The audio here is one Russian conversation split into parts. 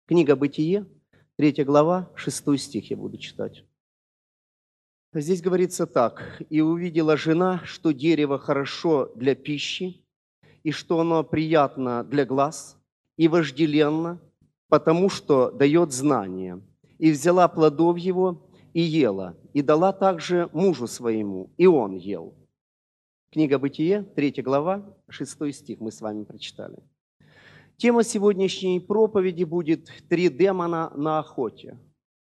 Книга Бытие, 3 глава, 6 стих я буду читать. Здесь говорится так. «И увидела жена, что дерево хорошо для пищи, и что оно приятно для глаз, и вожделенно, потому что дает знание. И взяла плодов его, и ела, и дала также мужу своему, и он ел». Книга Бытие, 3 глава, 6 стих мы с вами прочитали. Тема сегодняшней проповеди будет «Три демона на охоте».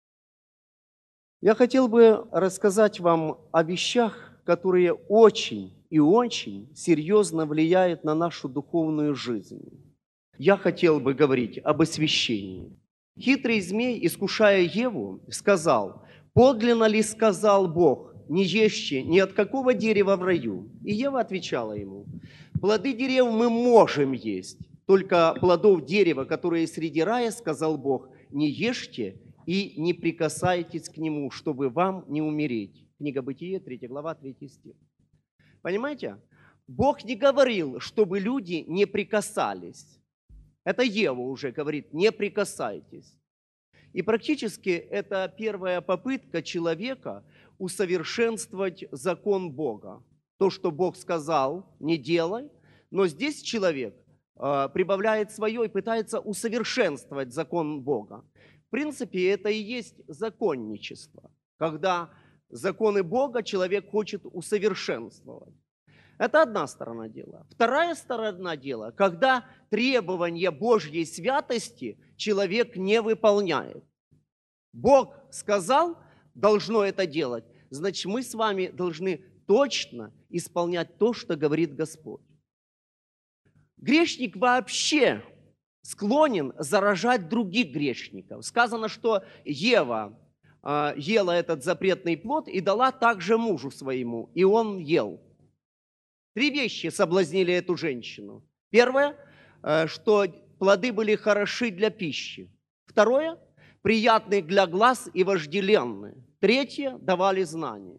Я хотел бы рассказать вам о вещах, которые очень и очень серьезно влияют на нашу духовную жизнь. Я хотел бы говорить об освящении. Хитрый змей, искушая Еву, сказал: «Подлинно ли сказал Бог, не ешьте ни от какого дерева в раю?» И Ева отвечала ему: «Плоды дерев мы можем есть, только плодов дерева, которые среди рая, сказал Бог, не ешьте и не прикасайтесь к нему, чтобы вам не умереть». Книга Бытие, 3 глава, 3 стих. Понимаете? Бог не говорил, чтобы люди не прикасались. Это Ева уже говорит: не прикасайтесь. И практически это первая попытка человека усовершенствовать закон Бога. То, что Бог сказал, не делай, но здесь человек прибавляет свое и пытается усовершенствовать закон Бога. В принципе, это и есть законничество, когда законы Бога человек хочет усовершенствовать. Это одна сторона дела. Вторая сторона дела, когда требования Божьей святости человек не выполняет. Бог сказал, должно это делать, значит, мы с вами должны точно исполнять то, что говорит Господь. Грешник вообще склонен заражать других грешников. Сказано, что Ева ела этот запретный плод и дала также мужу своему, и он ел. Три вещи соблазнили эту женщину. Первое, что плоды были хороши для пищи. Второе, приятны для глаз и вожделенны. Третье, давали знания.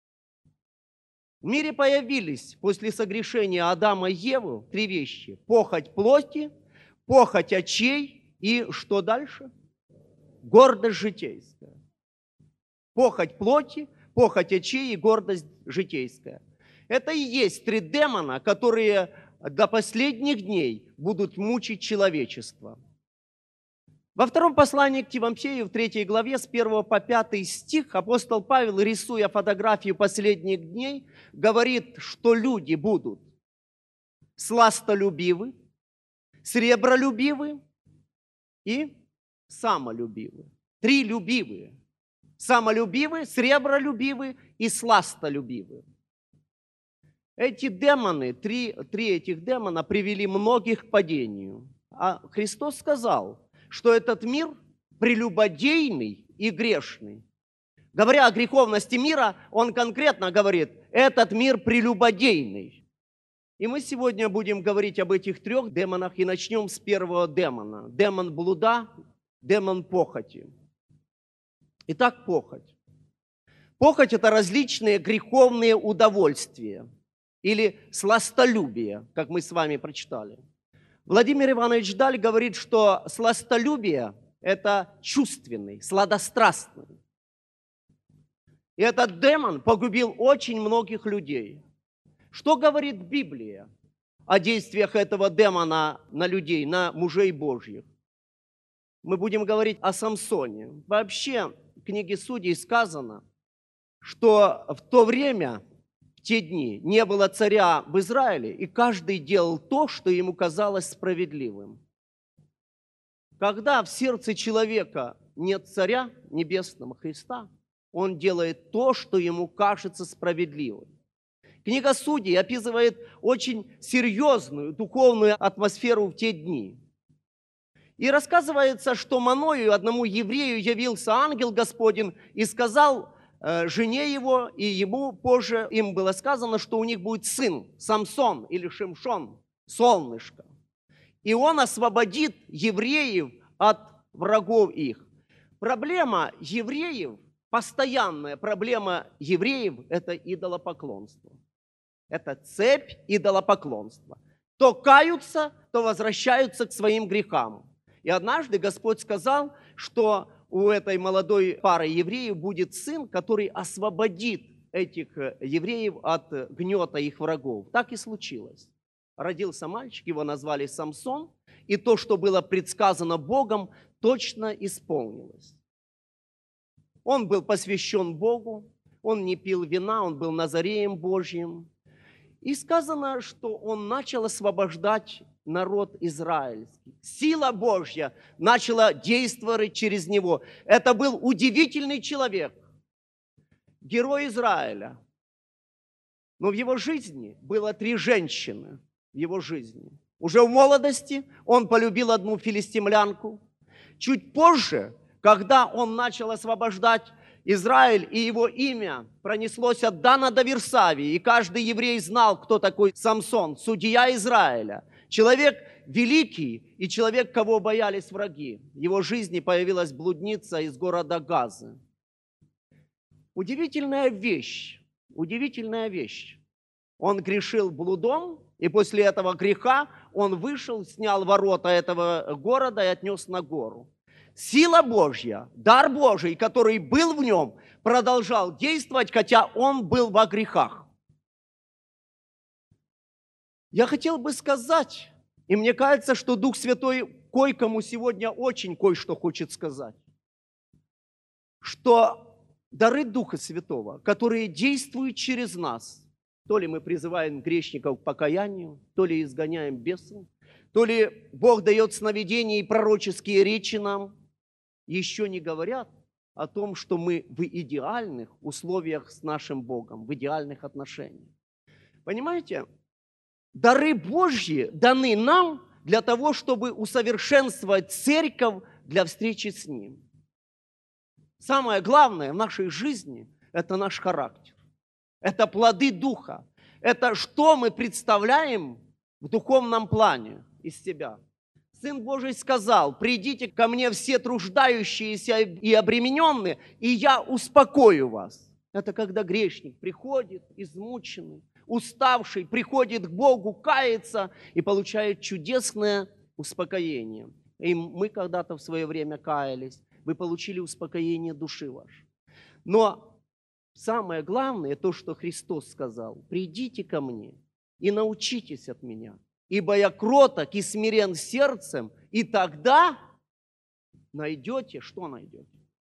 В мире появились после согрешения Адама и Евы три вещи. Похоть плоти, похоть очей и что дальше? Гордость житейская. Похоть плоти, похоть очей и гордость житейская. Это и есть три демона, которые до последних дней будут мучить человечество. Во втором послании к Тимофею, в 3 главе, с 1 по 5 стих, апостол Павел, рисуя фотографию последних дней, говорит, что люди будут сластолюбивы, сребролюбивы и самолюбивы. Три любивые. Самолюбивы, сребролюбивы и сластолюбивы. Эти демоны, три этих демона привели многих к падению. А Христос сказал, что этот мир прелюбодейный и грешный. Говоря о греховности мира, он конкретно говорит, этот мир прелюбодейный. И мы сегодня будем говорить об этих трех демонах и начнем с первого демона. Демон блуда, демон похоти. Итак, похоть. Похоть – это различные греховные удовольствия или сластолюбие, как мы с вами прочитали. Владимир Иванович Даль говорит, что сластолюбие – это чувственный, сладострастный. И этот демон погубил очень многих людей. Что говорит Библия о действиях этого демона на людей, на мужей Божьих? Мы будем говорить о Самсоне. Вообще, в книге Судей сказано, что в то время, в те дни, не было царя в Израиле, и каждый делал то, что ему казалось справедливым. Когда в сердце человека нет царя небесного Христа, он делает то, что ему кажется справедливым. Книга Судей описывает очень серьезную духовную атмосферу в те дни. И рассказывается, что Маною, одному еврею, явился ангел Господень и сказал жене его, и ему позже им было сказано, что у них будет сын, Самсон или Шимшон, солнышко. И он освободит евреев от врагов их. Проблема евреев, постоянная проблема евреев – это идолопоклонство. Это цепь идолопоклонства. То каются, то возвращаются к своим грехам. И однажды Господь сказал, что у этой молодой пары евреев будет сын, который освободит этих евреев от гнета их врагов. Так и случилось. Родился мальчик, его назвали Самсон, и то, что было предсказано Богом, точно исполнилось. Он был посвящен Богу, он не пил вина, он был Назареем Божьим. И сказано, что он начал освобождать народ израильский. Сила Божья начала действовать через него. Это был удивительный человек, герой Израиля. Но в его жизни было 3 женщины. В его жизни. Уже в молодости он полюбил одну филистимлянку. Чуть позже, когда он начал освобождать Израиль, и его имя пронеслось от Дана до Вирсавии, и каждый еврей знал, кто такой Самсон, судья Израиля. Человек великий и человек, кого боялись враги. В его жизни появилась блудница из города Газы. Удивительная вещь. Он грешил блудом, и после этого греха он вышел, снял ворота этого города и отнес на гору. Сила Божья, дар Божий, который был в нем, продолжал действовать, хотя он был во грехах. Я хотел бы сказать, и мне кажется, что Дух Святой кое-кому сегодня очень кое-что хочет сказать, что дары Духа Святого, которые действуют через нас, то ли мы призываем грешников к покаянию, то ли изгоняем бесов, то ли Бог дает сновидения и пророческие речи нам, еще не говорят о том, что мы в идеальных условиях с нашим Богом, в идеальных отношениях. Понимаете? Дары Божьи даны нам для того, чтобы усовершенствовать церковь для встречи с Ним. Самое главное в нашей жизни – это наш характер. Это плоды Духа. Это что мы представляем в духовном плане из себя. Сын Божий сказал: «Придите ко мне все труждающиеся и обремененные, и я успокою вас». Это когда грешник приходит, измученный, уставший, приходит к Богу, кается и получает чудесное успокоение. И мы когда-то в свое время каялись, вы получили успокоение души вашей. Но самое главное, то, что Христос сказал: «Придите ко мне и научитесь от меня, ибо я кроток и смирен сердцем, и тогда найдете». Что найдете?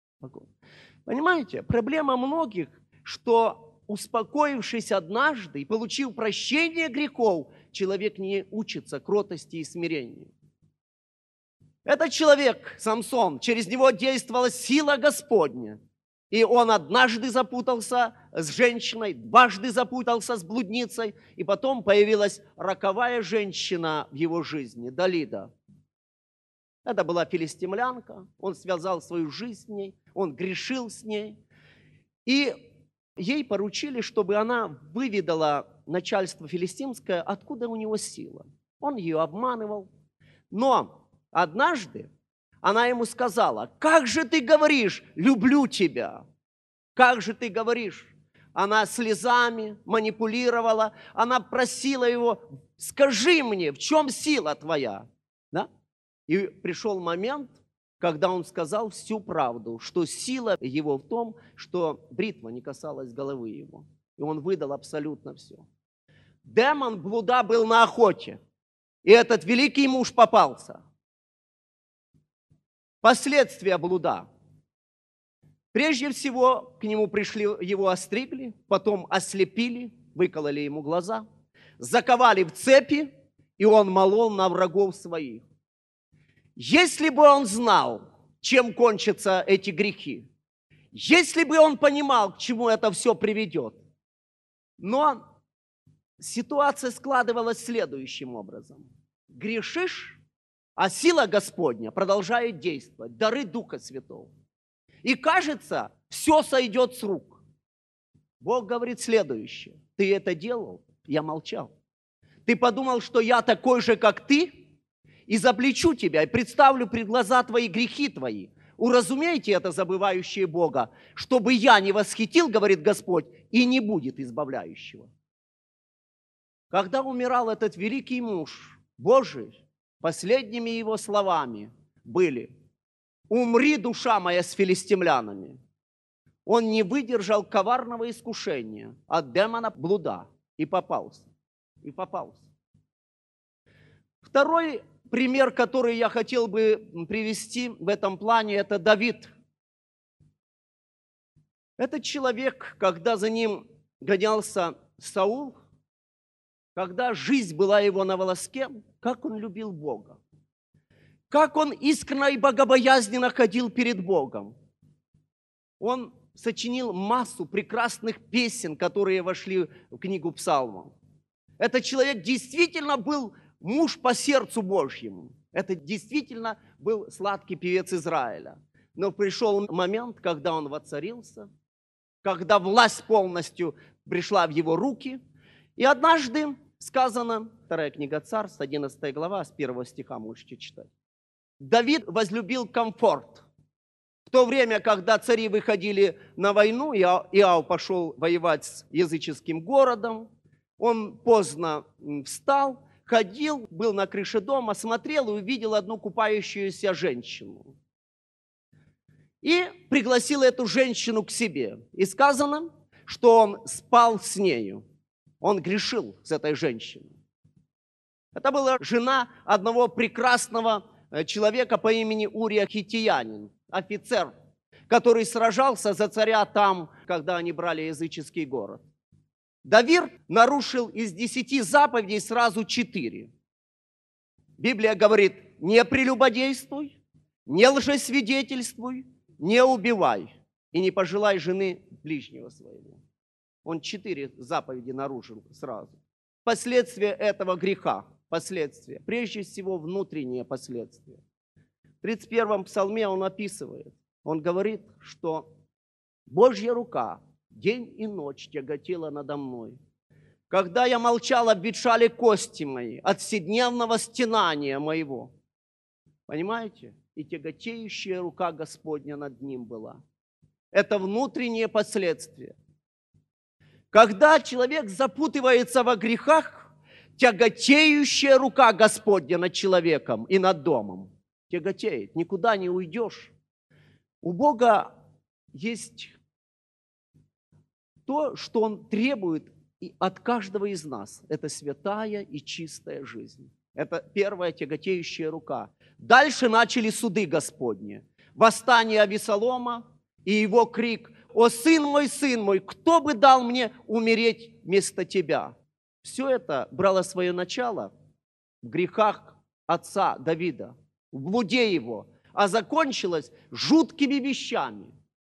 Понимаете, проблема многих, что, успокоившись однажды и получив прощение грехов, человек не учится кротости и смирению. Этот человек, Самсон, через него действовала сила Господня. И он однажды запутался с женщиной, дважды запутался с блудницей, и потом появилась роковая женщина в его жизни, Далида. Это была филистимлянка, он связал свою жизнь с ней, он грешил с ней. И ей поручили, чтобы она выведала начальство филистимское, откуда у него сила. Он ее обманывал. Но однажды она ему сказала: «Как же ты говоришь, люблю тебя? Как же ты говоришь?» Она слезами манипулировала, она просила его: «Скажи мне, в чем сила твоя?» Да? И пришел момент, когда он сказал всю правду, что сила его в том, что бритва не касалась головы его. И он выдал абсолютно все. Демон блуда был на охоте, и этот великий муж попался. Последствия блуда. Прежде всего, к нему пришли, его остригли, потом ослепили, выкололи ему глаза, заковали в цепи, и он молол на врагов своих. Если бы он знал, чем кончатся эти грехи, если бы он понимал, к чему это все приведет, но ситуация складывалась следующим образом. Грешишь, а сила Господня продолжает действовать, дары Духа Святого. И кажется, все сойдет с рук. Бог говорит следующее: ты это делал, я молчал. Ты подумал, что я такой же, как ты, и заплечу тебя, и представлю пред глаза твои грехи твои. Уразумейте это, забывающие Бога, чтобы я не восхитил, говорит Господь, и не будет избавляющего. Когда умирал этот великий муж Божий, последними его словами были: «Умри, душа моя, с филистимлянами». Он не выдержал коварного искушения от демона блуда и попался. И попался. Второй пример, который я хотел бы привести в этом плане, это Давид. Этот человек, когда за ним гонялся Саул, когда жизнь была его на волоске, как он любил Бога, как он искренне и богобоязненно ходил перед Богом. Он сочинил массу прекрасных песен, которые вошли в книгу Псалмов. Этот человек действительно был муж по сердцу Божьему. Это действительно был сладкий певец Израиля. Но пришел момент, когда он воцарился, когда власть полностью пришла в его руки. И однажды сказано, 2 книга Царств, 11 глава, с 1 стиха можете читать. Давид возлюбил комфорт. В то время, когда цари выходили на войну, Иов пошел воевать с языческим городом, он поздно встал, ходил, был на крыше дома, смотрел и увидел одну купающуюся женщину. И пригласил эту женщину к себе. И сказано, что он спал с нею. Он грешил с этой женщиной. Это была жена одного прекрасного человека по имени Урия Хиттиянин, офицер, который сражался за царя там, когда они брали языческий город. Давид нарушил из 10 заповедей сразу 4. Библия говорит: не прелюбодействуй, не лжесвидетельствуй, не убивай и не пожелай жены ближнего своего. Он 4 заповеди нарушил сразу. Последствия этого греха, последствия, прежде всего внутренние последствия. В 31-м псалме он описывает, он говорит, что Божья рука день и ночь тяготела надо мной. Когда я молчал, обветшали кости мои от вседневного стенания моего. Понимаете? И тяготеющая рука Господня над ним была. Это внутренние последствия. Когда человек запутывается во грехах, тяготеющая рука Господня над человеком и над домом. Тяготеет, никуда не уйдешь. У Бога есть то, что Он требует от каждого из нас. Это святая и чистая жизнь. Это первая тяготеющая рука. Дальше начали суды Господни. Восстание Авесолома и его крик: «О, сын мой, кто бы дал мне умереть вместо тебя?» Все это брало свое начало в грехах отца Давида, в блуде его, а закончилось жуткими вещами.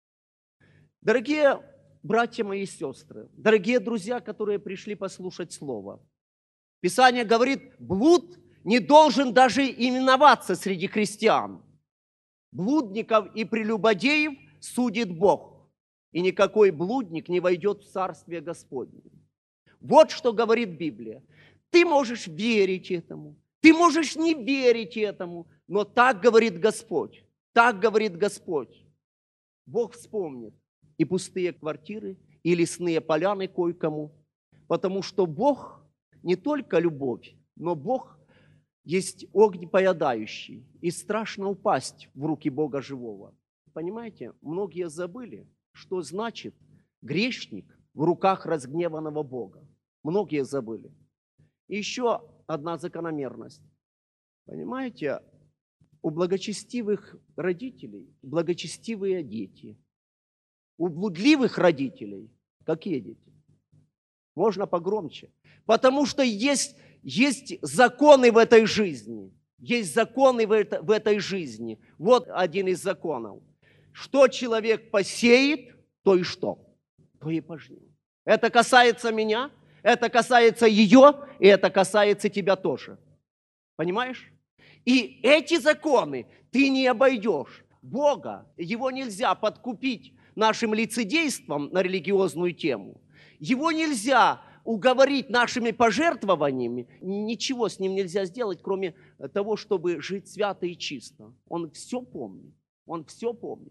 Дорогие братья мои и сестры, дорогие друзья, которые пришли послушать Слово, Писание говорит, блуд не должен даже именоваться среди христиан. Блудников и прелюбодеев судит Бог, и никакой блудник не войдет в Царствие Господне. Вот что говорит Библия. Ты можешь верить этому, ты можешь не верить этому, но так говорит Господь, так говорит Господь. Бог вспомнит и пустые квартиры, и лесные поляны кое-кому, потому что Бог не только любовь, но Бог есть огнепоедающий, и страшно упасть в руки Бога живого. Понимаете, многие забыли, что значит грешник в руках разгневанного Бога. Многие забыли. И еще одна закономерность. Понимаете, у благочестивых родителей благочестивые дети. У блудливых родителей какие дети? Можно погромче. Потому что есть законы в этой жизни. Есть законы в этой жизни. Вот один из законов. Что человек посеет, то и что? То и пожнет. Это касается меня, это касается ее, и это касается тебя тоже. Понимаешь? И эти законы ты не обойдешь. Бога, его нельзя подкупить нашим лицедейством на религиозную тему. Его нельзя уговорить нашими пожертвованиями. Ничего с ним нельзя сделать, кроме того, чтобы жить свято и чисто. Он все помнит. Он все помнит.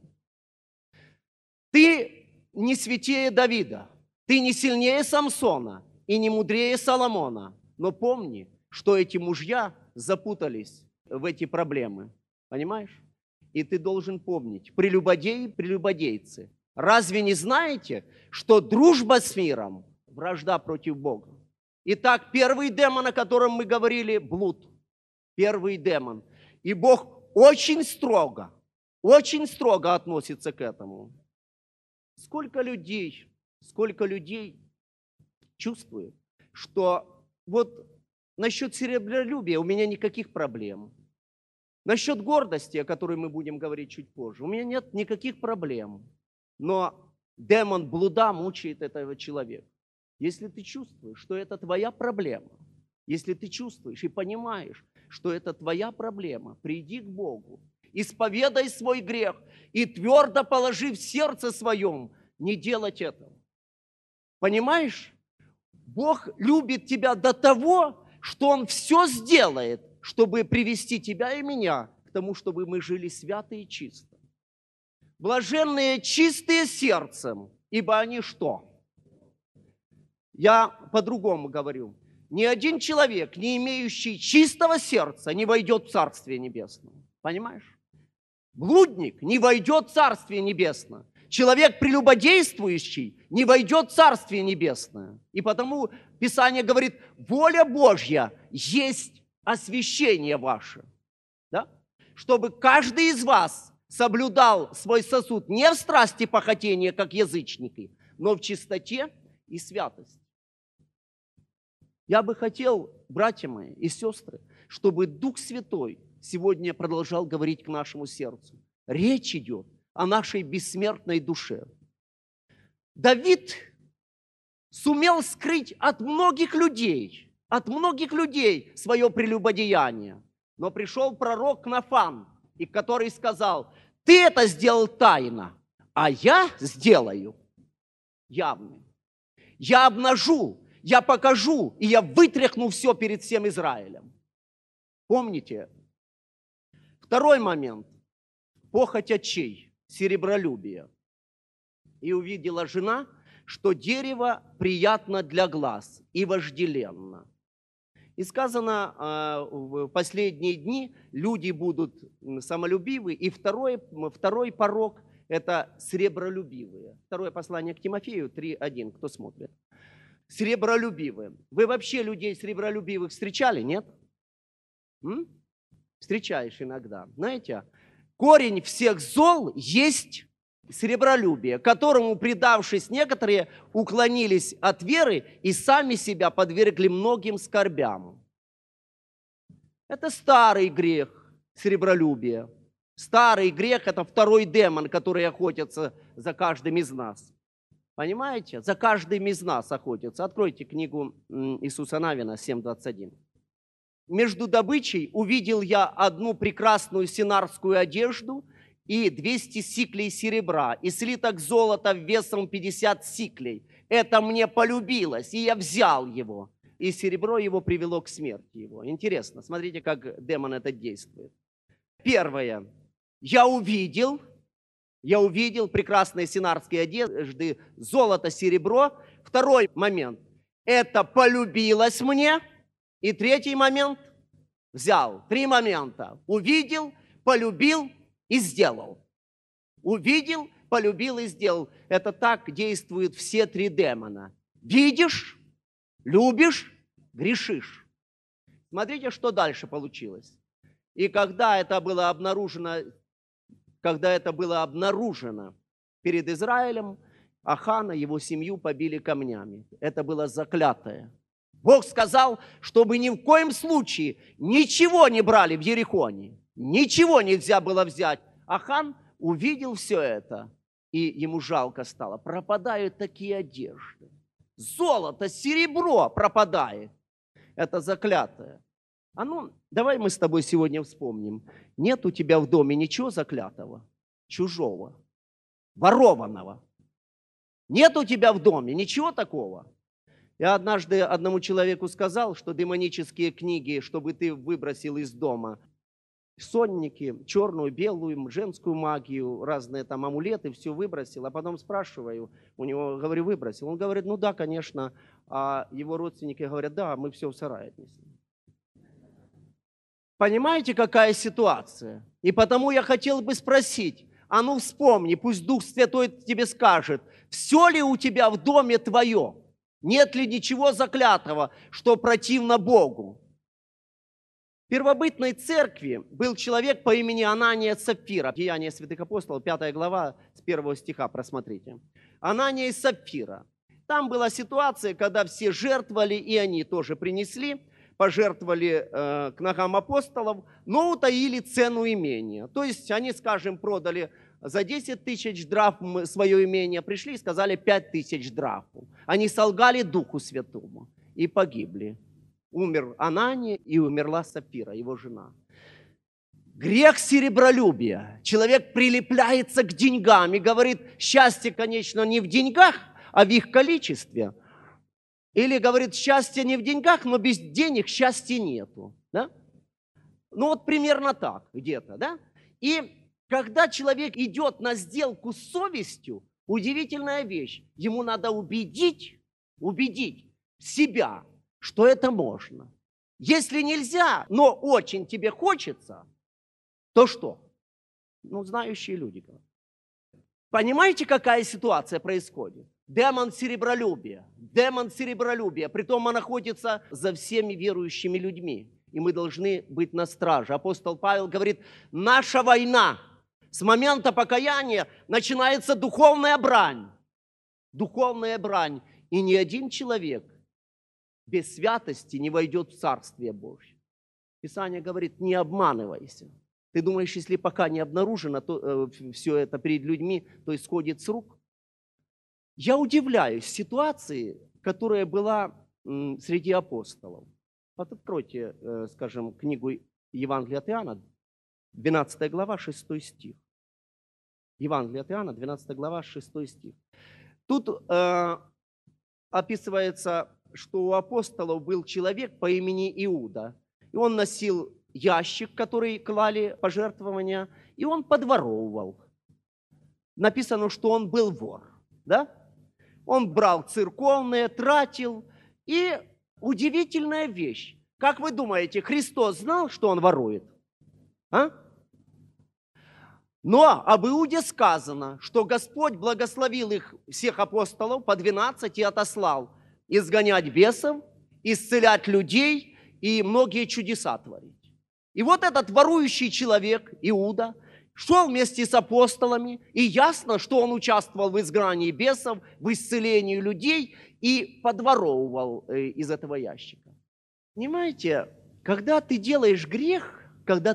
Ты не святее Давида, ты не сильнее Самсона и не мудрее Соломона. Но помни, что эти мужья запутались в эти проблемы. Понимаешь? И ты должен помнить, прелюбодеи, прелюбодейцы, разве не знаете, что дружба с миром – вражда против Бога? Итак, первый демон, о котором мы говорили – блуд. Первый демон. И Бог очень строго относится к этому. Сколько людей чувствуют, что вот насчет серебролюбия у меня никаких проблем. Насчет гордости, о которой мы будем говорить чуть позже, у меня нет никаких проблем. Но демон блуда мучает этого человека. Если ты чувствуешь, что это твоя проблема, если ты чувствуешь и понимаешь, что это твоя проблема, приди к Богу, исповедай свой грех и твердо положи в сердце своем не делать этого. Понимаешь? Бог любит тебя до того, что Он все сделает, чтобы привести тебя и меня к тому, чтобы мы жили свято и чисто. Блаженные чистые сердцем, ибо они что? Я по-другому говорю. Ни один человек, не имеющий чистого сердца, не войдет в Царствие Небесное. Понимаешь? Блудник не войдет в Царствие Небесное. Человек прелюбодействующий не войдет в Царствие Небесное. И потому Писание говорит, воля Божья есть освящение ваше. Да? Чтобы каждый из вас соблюдал свой сосуд не в страсти похотения, как язычники, но в чистоте и святости. Я бы хотел, братья мои и сестры, чтобы Дух Святой сегодня продолжал говорить к нашему сердцу. Речь идет о нашей бессмертной душе. Давид сумел скрыть от многих людей свое прелюбодеяние. Но пришел пророк Нафан, и который сказал, ты это сделал тайно, а я сделаю явным. Я обнажу, я покажу, и я вытряхну все перед всем Израилем. Помните? Второй момент. Похоть очей, серебролюбие. И увидела жена, что дерево приятно для глаз и вожделенно. И сказано, в последние дни люди будут самолюбивы, и второй порок – это сребролюбивые. Второе послание к Тимофею 3:1, кто смотрит. Сребролюбивые. Вы вообще людей сребролюбивых встречали, нет? Встречаешь иногда. Знаете, корень всех зол есть сребролюбие, которому, предавшись, некоторые уклонились от веры и сами себя подвергли многим скорбям. Это старый грех сребролюбия. Старый грех – это второй демон, который охотится за каждым из нас. Понимаете? За каждым из нас охотится. Откройте книгу Иисуса Навина 7:21. Между добычей увидел я одну прекрасную синарскую одежду и 200 сиклей серебра, и слиток золота весом 50 сиклей. Это мне полюбилось, и я взял его. И серебро его привело к смерти его. Интересно, смотрите, как демон это действует. Первое. Я увидел прекрасные синарские одежды, золото, серебро. Второй момент. Это полюбилось мне. И третий момент. Взял. 3 момента. Увидел, полюбил и сделал. Увидел, полюбил и сделал. Это так действуют все 3 демона. Видишь, любишь, грешишь. Смотрите, что дальше получилось. И когда это было обнаружено перед Израилем, Ахана, его семью побили камнями. Это было заклятое. Бог сказал, чтобы ни в коем случае ничего не брали в Ерихоне. Ничего нельзя было взять. Ахан увидел все это, и ему жалко стало. Пропадают такие одежды. Золото, серебро пропадает. Это заклятое. А ну, давай мы с тобой сегодня вспомним. Нет у тебя в доме ничего заклятого, чужого, ворованного. Нет у тебя в доме ничего такого. Я однажды одному человеку сказал, что демонические книги, чтобы ты выбросил из дома сонники, черную, белую, женскую магию, разные там амулеты, все выбросил. А потом спрашиваю у него, говорю, выбросил. Он говорит, ну да, конечно. А его родственники говорят, да, мы все в сарай отнесли. Понимаете, какая ситуация? И потому я хотел бы спросить, а ну вспомни, пусть Дух Святой тебе скажет, все ли у тебя в доме твое? Нет ли ничего заклятого, что противно Богу? В первобытной церкви был человек по имени Анания Сапфира. Деяния святых апостолов, 5 глава, с 1 стиха просмотрите. Анания и Сапфира. Там была ситуация, когда все жертвовали, и они тоже принесли, пожертвовали к ногам апостолов, но утаили цену имения. То есть они, скажем, продали за 10 тысяч драхм свое имение, пришли и сказали 5 тысяч драхм. Они солгали Духу Святому и погибли. Умер Анания и умерла Сапфира, его жена. Грех серебролюбия. Человек прилепляется к деньгам и говорит, счастье, конечно, не в деньгах, а в их количестве. Или говорит, счастье не в деньгах, но без денег счастья нету. Да? Ну вот примерно так где-то. Да? И когда человек идет на сделку с совестью, удивительная вещь. Ему надо убедить себя, что это можно. Если нельзя, но очень тебе хочется, то что? Ну, знающие люди говорят. Понимаете, какая ситуация происходит? Демон серебролюбия. Притом он находится за всеми верующими людьми. И мы должны быть на страже. Апостол Павел говорит, наша война, с момента покаяния начинается духовная брань. Духовная брань. И ни один человек без святости не войдет в Царствие Божье. Писание говорит, не обманывайся. Ты думаешь, если пока не обнаружено все это перед людьми, то исходит с рук? Я удивляюсь ситуации, которая была среди апостолов. Вот откройте, скажем, книгу Евангелия от Иоанна, 12 глава, 6 стих. Евангелие от Иоанна, 12 глава, 6 стих. Тут описывается, что у апостолов был человек по имени Иуда. И он носил ящик, который клали пожертвования, и он подворовывал. Написано, что он был вор. Да? Он брал церковные, тратил. И удивительная вещь. Как вы думаете, Христос знал, что он ворует? А? Но об Иуде сказано, что Господь благословил их, всех апостолов, по 12 и отослал изгонять бесов, исцелять людей и многие чудеса творить. И вот этот ворующий человек, Иуда, шел вместе с апостолами, и ясно, что он участвовал в изгнании бесов, в исцелении людей и подворовывал из этого ящика. Понимаете, когда ты делаешь грех,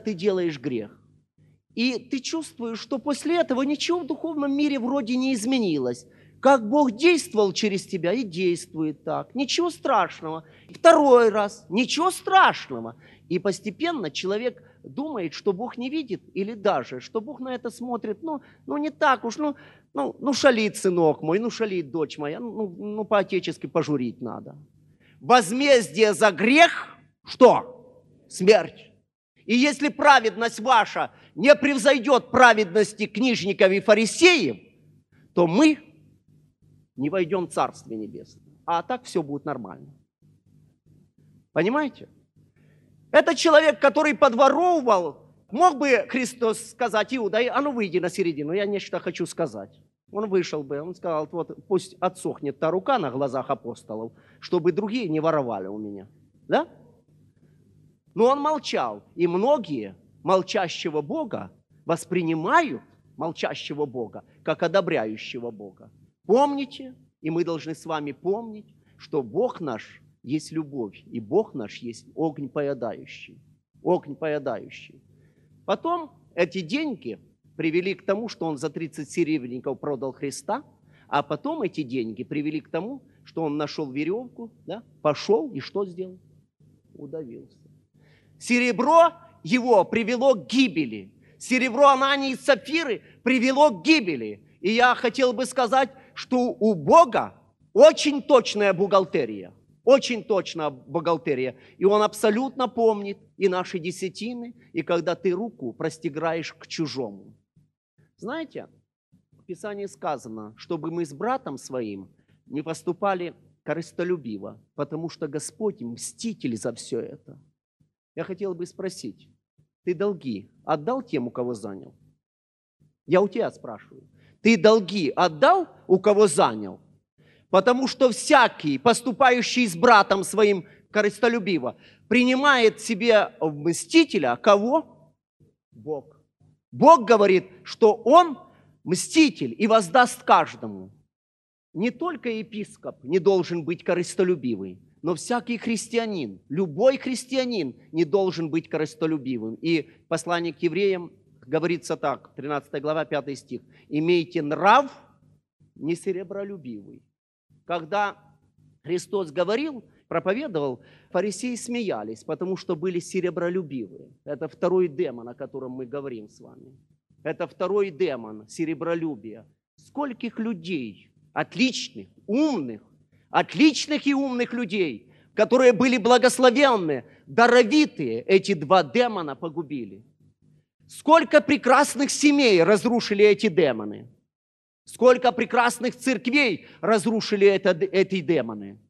и ты чувствуешь, что после этого ничего в духовном мире вроде не изменилось. Как Бог действовал через тебя и действует так. Ничего страшного. Второй раз. Ничего страшного. И постепенно человек думает, что Бог не видит, или даже, что Бог на это смотрит, не так уж, шалит сынок мой, шалит дочь моя, по-отечески пожурить надо. Возмездие за грех, что? Смерть. И если праведность ваша не превзойдет праведности книжников и фарисеев, то мы не войдем в Царствие Небесное. А так все будет нормально. Понимаете? Это человек, который подворовывал, мог бы Христос сказать, Иуда, а ну выйди на середину, я нечто хочу сказать. Он вышел бы, он сказал, вот пусть отсохнет та рука на глазах апостолов, чтобы другие не воровали у меня. Да? Но он молчал, и многие молчащего Бога воспринимают молчащего Бога как одобряющего Бога. Помните, и мы должны с вами помнить, что Бог наш есть любовь, и Бог наш есть огонь поедающий. Огонь поедающий. Потом эти деньги привели к тому, что он за 30 серебряников продал Христа, а потом эти деньги привели к тому, что он нашел веревку, да, пошел и что сделал? Удавился. Серебро его привело к гибели. Серебро Анании и Сапфиры привело к гибели. И я хотел бы сказать, что у Бога очень точная бухгалтерия. Очень точная бухгалтерия. И Он абсолютно помнит и наши десятины, и когда ты руку простираешь к чужому. Знаете, в Писании сказано, чтобы мы с братом своим не поступали корыстолюбиво, потому что Господь мститель за все это. Я хотел бы спросить, ты долги отдал тем, у кого занял? Я у тебя спрашиваю. Ты долги отдал, у кого занял? Потому что всякий, поступающий с братом своим корыстолюбиво, принимает себе мстителя. Кого? Бог. Бог говорит, что Он мститель и воздаст каждому. Не только епископ не должен быть корыстолюбивый, но всякий христианин, любой христианин не должен быть корыстолюбивым. И послание к евреям говорится так, 13 глава, 5 стих. «Имейте нрав не серебролюбивый». Когда Христос говорил, проповедовал, фарисеи смеялись, потому что были серебролюбивые. Это второй демон, о котором мы говорим с вами. Это второй демон, серебролюбие. Скольких людей, отличных и умных людей, которые были благословенны, даровитые, эти два демона погубили. Сколько прекрасных семей разрушили эти демоны. Сколько прекрасных церквей разрушили эти демоны.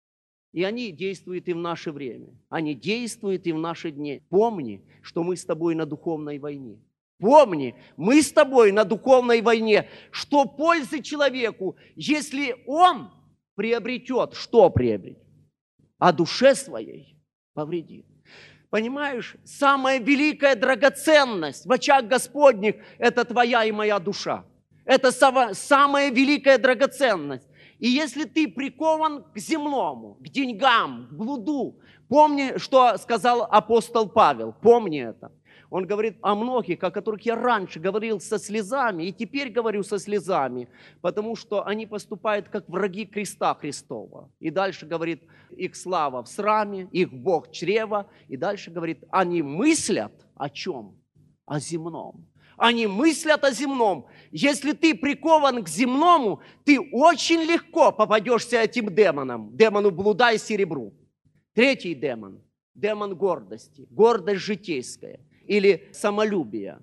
И они действуют и в наше время. Они действуют и в наши дни. Помни, что мы с тобой на духовной войне. Помни, мы с тобой на духовной войне. Что пользы человеку, если он приобретет, что приобретет? А душе своей повредит. Понимаешь, самая великая драгоценность в очах Господних – это твоя и моя душа. Это самая великая драгоценность. И если ты прикован к земному, к деньгам, к блуду, помни, что сказал апостол Павел, помни это. Он говорит о многих, о которых я раньше говорил со слезами, и теперь говорю со слезами, потому что они поступают как враги креста Христова. И дальше говорит, их слава в сраме, их Бог чрева. И дальше говорит, они мыслят о чем? О земном. Они мыслят о земном. Если ты прикован к земному, ты очень легко попадешься этим демонам, демону блуда и серебру. Третий демон, демон гордости, гордость житейская или самолюбие.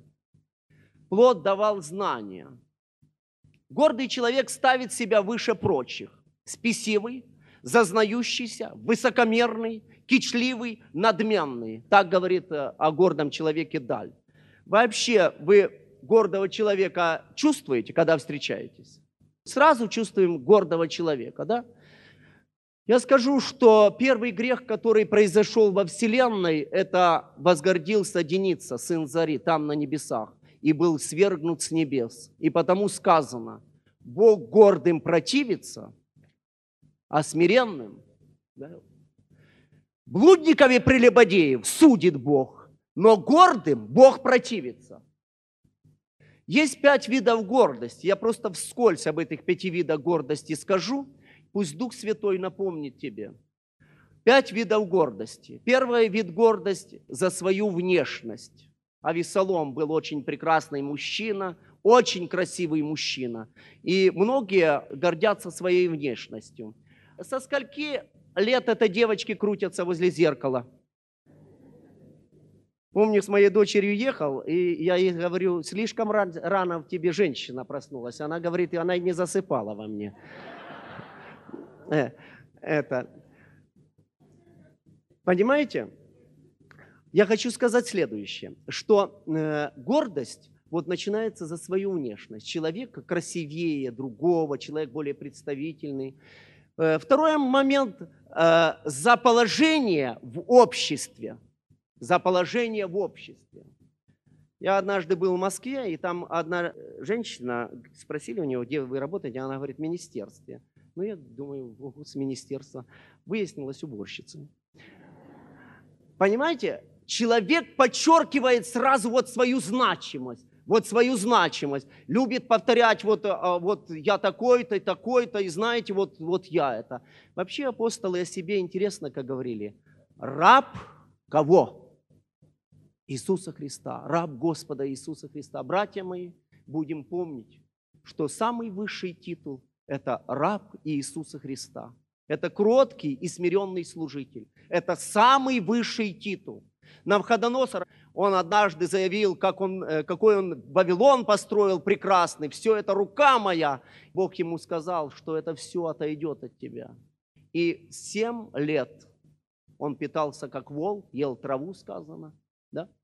Плод давал знания. Гордый человек ставит себя выше прочих. Спесивый, зазнающийся, высокомерный, кичливый, надменный. Так говорит о гордом человеке Даль. Вообще, вы гордого человека чувствуете, когда встречаетесь? Сразу чувствуем гордого человека, да? Я скажу, что первый грех, который произошел во Вселенной, это возгордился Деница, сын Зари, там на небесах, и был свергнут с небес. И потому сказано, Бог гордым противится, а смиренным, да? Блудников и прелюбодеев судит Бог, но гордым Бог противится. Есть 5 видов гордости. Я просто вскользь об этих 5 видах гордости скажу. Пусть Дух Святой напомнит тебе. 5 видов гордости. Первый вид гордости за свою внешность. Авесолом был очень прекрасный мужчина, очень красивый мужчина. И многие гордятся своей внешностью. Со скольки лет этой девочки крутятся возле зеркала? Помню, с моей дочерью ехал, и я ей говорю, слишком рано в тебе женщина проснулась. Она говорит, и она и не засыпала во мне. Понимаете? Я хочу сказать следующее, что гордость вот начинается за свою внешность. Человек красивее другого, человек более представительный. Второй момент – за положение в обществе. За положение в обществе. Я однажды был в Москве, и там одна женщина, спросили у нее, где вы работаете, она говорит, в министерстве. Ну, я думаю, с министерства. Выяснилась уборщица. Понимаете, человек подчеркивает сразу вот свою значимость. Вот свою значимость. Любит повторять, вот я такой-то, такой-то, и знаете, вот я это. Вообще апостолы о себе интересно, как говорили. Раб кого? Иисуса Христа, раб Господа Иисуса Христа. Братья мои, будем помнить, что самый высший титул – это раб Иисуса Христа. Это кроткий и смиренный служитель. Это самый высший титул. Навуходоносор, он однажды заявил, какой он Вавилон построил прекрасный. Все это рука моя. Бог ему сказал, что это все отойдет от тебя. И 7 лет он питался как вол, ел траву, сказано. Да?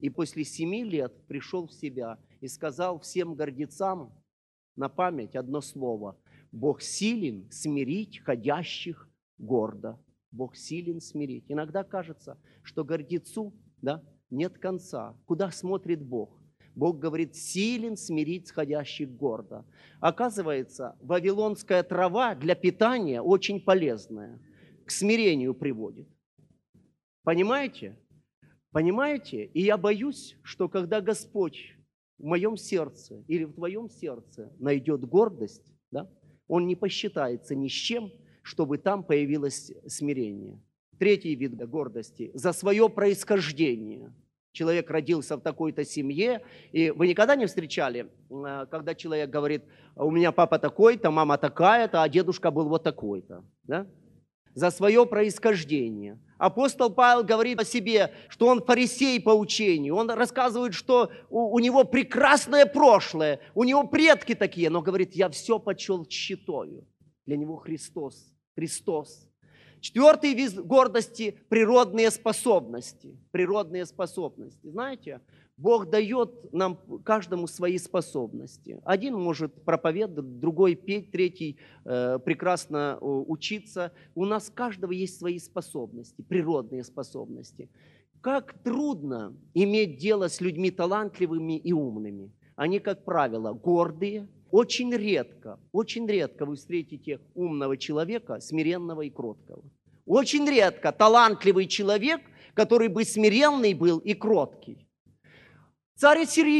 и после 7 лет пришел в себя и сказал всем гордецам на память одно слово: Бог силен смирить ходящих гордо. Бог силен смирить. Иногда кажется, что гордецу, да, нет конца. Куда смотрит Бог? Бог говорит: силен смирить сходящих гордо. Оказывается, вавилонская трава для питания очень полезная. К смирению приводит. Понимаете? Понимаете? И я боюсь, что когда Господь в моем сердце или в твоем сердце найдет гордость, да, Он не посчитается ни с чем, чтобы там появилось смирение. Третий вид гордости – за свое происхождение. Человек родился в такой-то семье, и вы никогда не встречали, когда человек говорит: у меня папа такой-то, мама такая-то, а дедушка был вот такой-то, да? За свое происхождение. Апостол Павел говорит о себе, что он фарисей по учению. Он рассказывает, что у него прекрасное прошлое, у него предки такие, но говорит: я все почел тщетою. Для него Христос. Христос. Четвертый вид гордости – природные способности. Природные способности. Знаете, Бог дает нам каждому свои способности. Один может проповедовать, другой петь, третий прекрасно учиться. У нас у каждого есть свои способности, природные способности. Как трудно иметь дело с людьми талантливыми и умными. Они, как правило, гордые. Очень редко вы встретите умного человека, смиренного и кроткого. Очень редко талантливый человек, который бы смиренный был и кроткий. Царь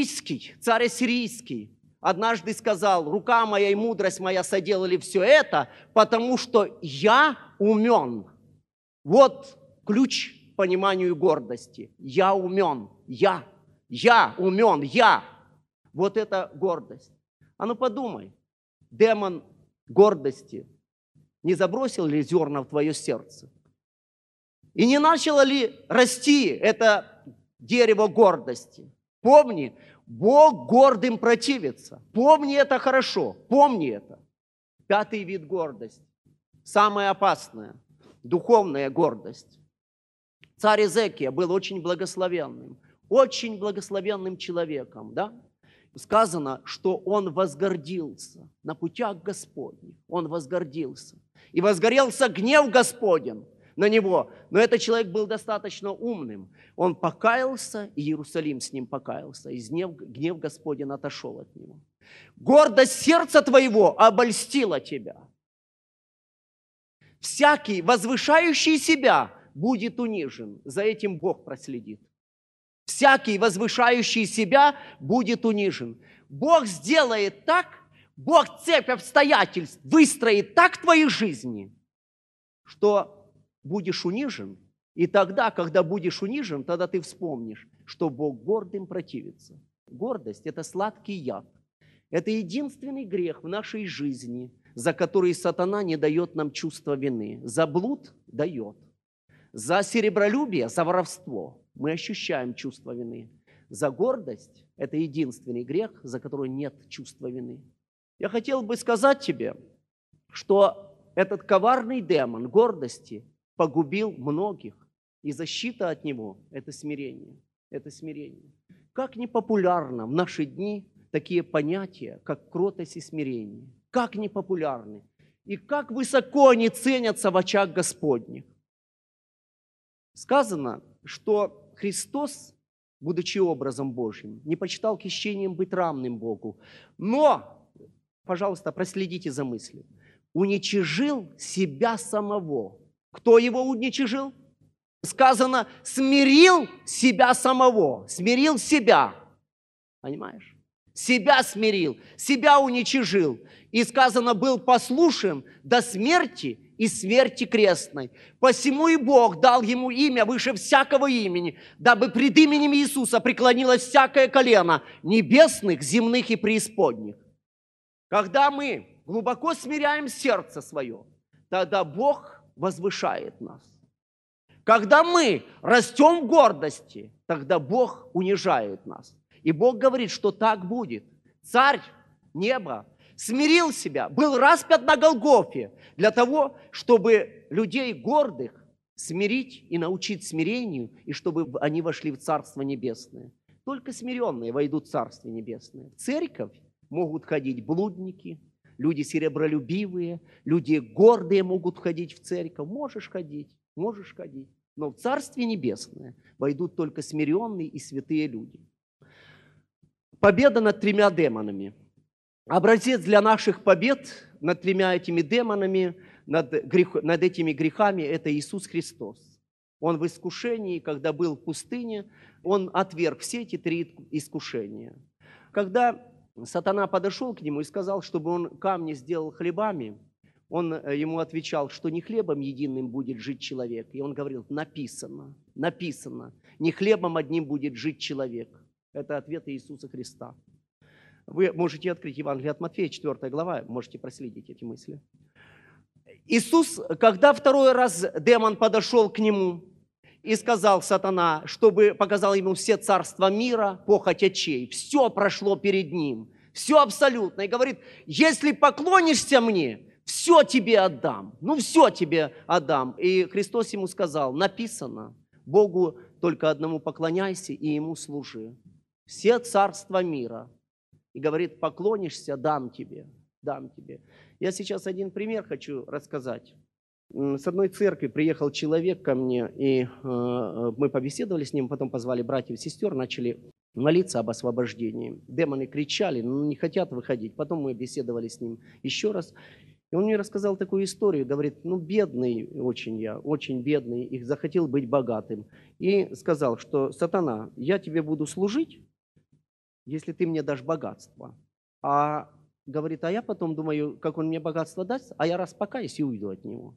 ассирийский однажды сказал: рука моя и мудрость моя соделали все это, потому что я умен. Вот ключ к пониманию гордости. Я умен, я умен, я. Вот это гордость. А ну подумай, демон гордости не забросил ли зерна в твое сердце? И не начало ли расти это дерево гордости? Помни, Бог гордым противится. Помни это хорошо, помни это. Пятый вид гордости, самая опасная, духовная гордость. Царь Иезекия был очень благословенным человеком, да? Сказано, что он возгордился на путях Господних. Он возгордился. И возгорелся гнев Господень на него. Но этот человек был достаточно умным. Он покаялся, и Иерусалим с ним покаялся. И гнев Господень отошел от него. Гордость сердца твоего обольстила тебя. Всякий, возвышающий себя, будет унижен. За этим Бог проследит. Всякий, возвышающий себя, будет унижен. Бог сделает так, Бог цепь обстоятельств выстроит так в твоей жизни, что будешь унижен. И тогда, когда будешь унижен, тогда ты вспомнишь, что Бог гордым противится. Гордость – это сладкий яд. Это единственный грех в нашей жизни, за который сатана не дает нам чувства вины. За блуд дает. За серебролюбие, за воровство мы ощущаем чувство вины. За гордость – это единственный грех, за который нет чувства вины. Я хотел бы сказать тебе, что этот коварный демон гордости погубил многих, и защита от него – это смирение. Это смирение. Как непопулярно в наши дни такие понятия, как кротость и смирение. Как непопулярны. И как высоко они ценятся в очах Господних. Сказано, что Христос, будучи образом Божьим, не почитал хищением быть равным Богу, но, пожалуйста, проследите за мыслью, уничижил себя самого. Кто его уничижил? Сказано, смирил себя самого, смирил себя. Понимаешь? Себя смирил, себя уничижил. И сказано, был послушен до смерти и смерти крестной. Посему и Бог дал ему имя выше всякого имени, дабы пред именем Иисуса преклонилось всякое колено небесных, земных и преисподних. Когда мы глубоко смиряем сердце свое, тогда Бог возвышает нас. Когда мы растем в гордости, тогда Бог унижает нас. И Бог говорит, что так будет. Царь неба смирил себя, был распят на Голгофе для того, чтобы людей гордых смирить и научить смирению, и чтобы они вошли в Царство Небесное. только смиренные войдут в Царствие Небесное. В церковь могут ходить блудники, люди серебролюбивые, люди гордые могут входить в церковь. Можешь ходить. Но в Царствие Небесное войдут только смиренные и святые люди. Победа над 3 демонами. Образец для наших побед над 3 этими демонами, над этими грехами – это Иисус Христос. Он в искушении, когда был в пустыне, Он отверг все эти 3 искушения. Когда сатана подошел к Нему и сказал, чтобы Он камни сделал хлебами, Он ему отвечал, что не хлебом единым будет жить человек. И Он говорил, написано, не хлебом одним будет жить человек. Это ответ Иисуса Христа. Вы можете открыть Евангелие от Матфея, 4 глава, можете проследить эти мысли. Иисус, когда 2 раз демон подошел к Нему и сказал сатана, чтобы показал ему все царства мира, похоть очей, все прошло перед Ним, все абсолютно. И говорит, если поклонишься Мне, все тебе отдам. Все тебе отдам. И Христос ему сказал, написано, Богу только одному поклоняйся и Ему служи. Все царства мира. И говорит, поклонишься, дам тебе. Я сейчас один пример хочу рассказать. С одной церкви приехал человек ко мне, и мы побеседовали с ним, потом позвали братьев и сестер, начали молиться об освобождении. Демоны кричали, но не хотят выходить. Потом мы беседовали с ним еще раз. И он мне рассказал такую историю, говорит, бедный очень я, очень бедный, и захотел быть богатым. И сказал, что сатана, я тебе буду служить, если ты мне дашь богатство. Говорит, я потом думаю, как он мне богатство даст, а я распокаюсь и уйду от него.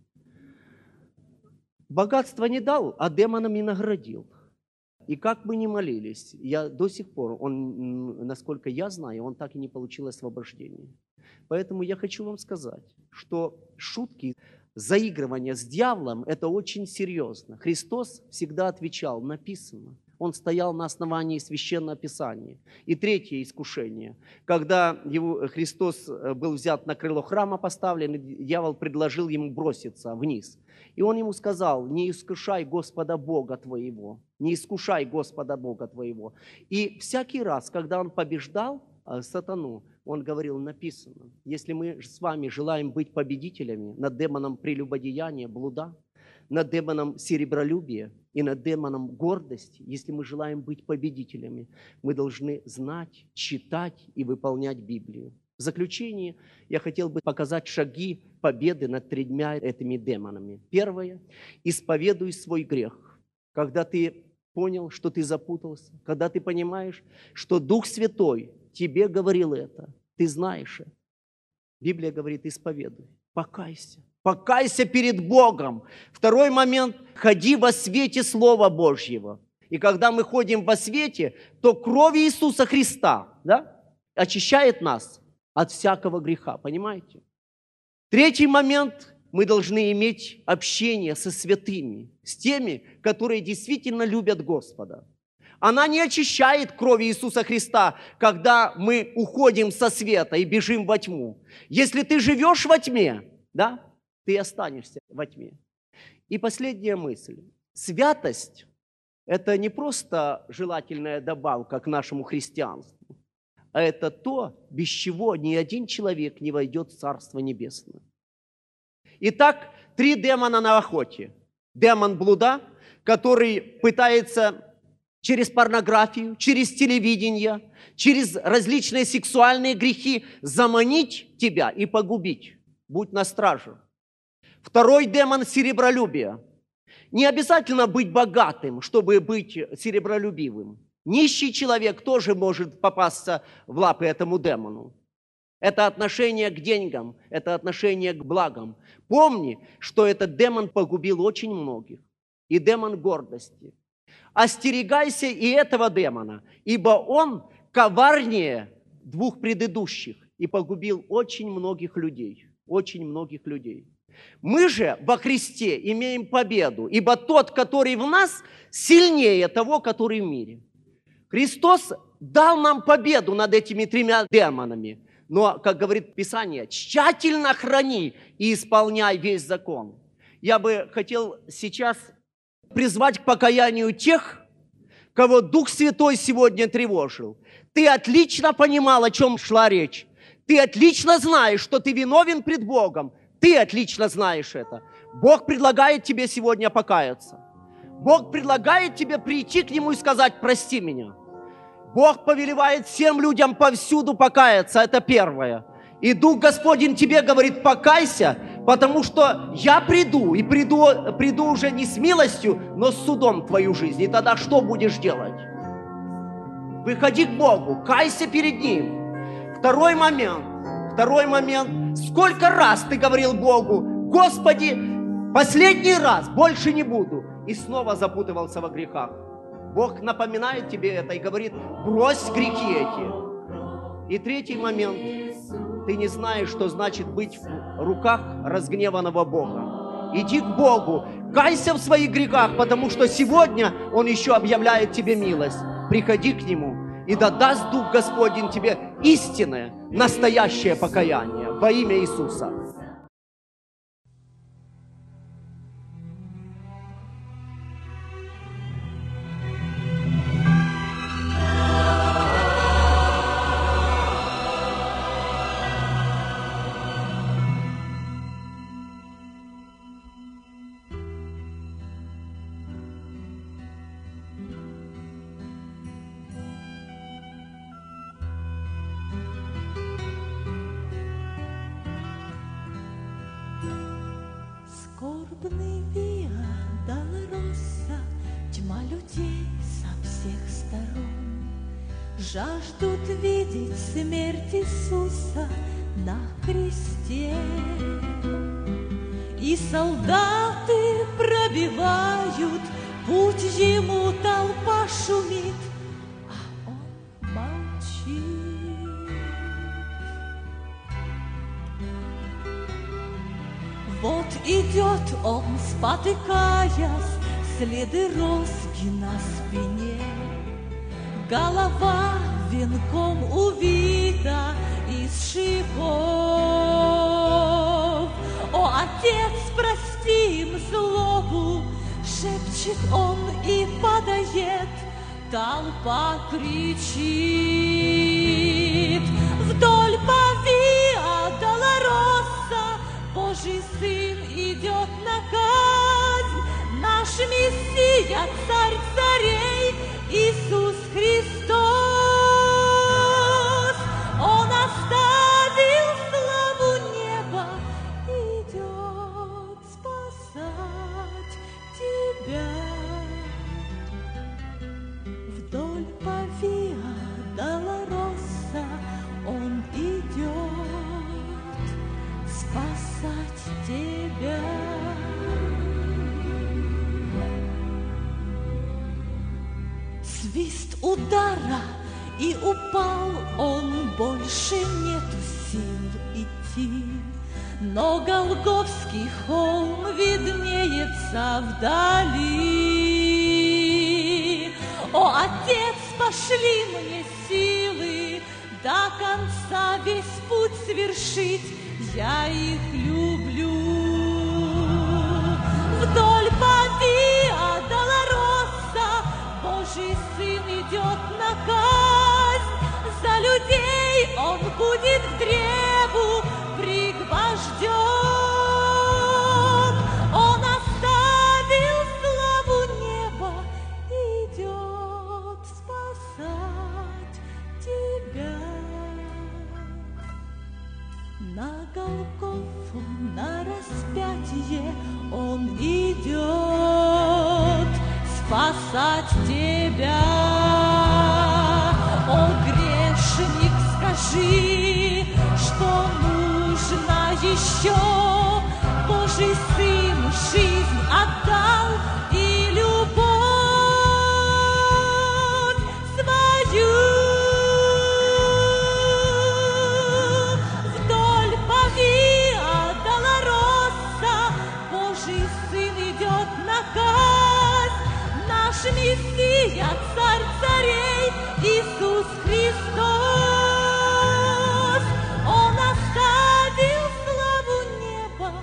Богатство не дал, а демонами наградил. И как мы ни молились, я до сих пор, насколько я знаю, он так и не получил освобождения. Поэтому я хочу вам сказать, что шутки, заигрывание с дьяволом – это очень серьезно. Христос всегда отвечал, написано. Он стоял на основании Священного Писания. И 3 искушение. Когда Христос был взят на крыло храма поставлен, дьявол предложил ему броситься вниз. И он ему сказал, не искушай Господа Бога твоего. Не искушай Господа Бога твоего. И всякий раз, когда он побеждал сатану, он говорил, написано, если мы с вами желаем быть победителями над демоном прелюбодеяния, блуда, над демоном серебролюбия и над демоном гордости, если мы желаем быть победителями, мы должны знать, читать и выполнять Библию. В заключение я хотел бы показать шаги победы над 3 этими демонами. Первое – исповедуй свой грех. Когда ты понял, что ты запутался, когда ты понимаешь, что Дух Святой тебе говорил это, ты знаешь это. Библия говорит, исповедуй, покайся. Покайся перед Богом. Второй момент – ходи во свете Слова Божьего. И когда мы ходим во свете, то кровь Иисуса Христа очищает нас от всякого греха. Понимаете? 3 момент – мы должны иметь общение со святыми, с теми, которые действительно любят Господа. Она не очищает кровь Иисуса Христа, когда мы уходим со света и бежим во тьму. Если ты живешь во тьме, ты останешься во тьме. И последняя мысль. Святость – это не просто желательная добавка к нашему христианству, а это то, без чего ни один человек не войдет в Царство Небесное. Итак, 3 демона на охоте. Демон блуда, который пытается через порнографию, через телевидение, через различные сексуальные грехи заманить тебя и погубить. Будь на страже. 2 демон серебролюбия. Не обязательно быть богатым, чтобы быть серебролюбивым. Нищий человек тоже может попасться в лапы этому демону. Это отношение к деньгам, это отношение к благам. Помни, что этот демон погубил очень многих. И демон гордости. Остерегайся и этого демона, ибо он коварнее 2 предыдущих и погубил очень многих людей. Очень многих людей. Мы же во Христе имеем победу, ибо тот, который в нас, сильнее того, который в мире. Христос дал нам победу над этими 3 демонами. Но, как говорит Писание, тщательно храни и исполняй весь закон. Я бы хотел сейчас призвать к покаянию тех, кого Дух Святой сегодня тревожил. Ты отлично понимал, о чем шла речь. Ты отлично знаешь, что ты виновен пред Богом. Ты отлично знаешь это. Бог предлагает тебе сегодня покаяться. Бог предлагает тебе прийти к Нему и сказать: прости меня. Бог повелевает всем людям повсюду покаяться. Это первое. И Дух Господень тебе говорит: покайся, потому что я приду, и приду уже не с милостью, но с судом в твою жизнь. И тогда что будешь делать? Выходи к Богу, кайся перед Ним. Второй момент. Сколько раз ты говорил Богу: Господи, последний раз, больше не буду. И снова запутывался во грехах. Бог напоминает тебе это и говорит: брось грехи эти. И третий момент. Ты не знаешь, что значит быть в руках разгневанного Бога. Иди к Богу, кайся в своих грехах, потому что сегодня Он еще объявляет тебе милость. Приходи к Нему, и да даст Дух Господень тебе истинное, настоящее покаяние во имя Иисуса. Скорбный Виа Долороса, тьма людей со всех сторон жаждут видеть смерть Иисуса на кресте. И солдаты пробивают путь Ему, толпа шумит, а Он молчит. Вот идет Он, спотыкаясь, следы роски на спине, голова венком увита из шипов. О, Отец, прости им злобу, шепчет Он и падает, толпа кричит. Вдоль по Виа Долороса Божий Сын идет на казнь, наш Мессия, Царь царей, Иисус Христос. Он оставил славу неба, идет спасать тебя. Вдоль по Виа Долороса Он идет спасать тебя. Свист удара, и упал он, больше нету сил идти. Но Голгофский холм виднеется вдали. О, Отец, пошли мне силы до конца весь путь свершить, я их люблю. Вдоль по Виа Долороса Божий Сын идет на казнь, за людей Он будет к древу пригвожден. Он оставил славу неба, идет спасать тебя. На Голгофу, на распятие Он идет спасать тебя. О, грешник, скажи, что нужно еще. Божий Сын жизнь отдал и любовь свою. Вдоль по Виа Долороса Божий Сын идет на казнь, наш Мессия, Царь царей, Иисус Христос. Он оставил славу неба,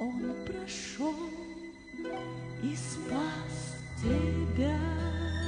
Он прошел и спас тебя.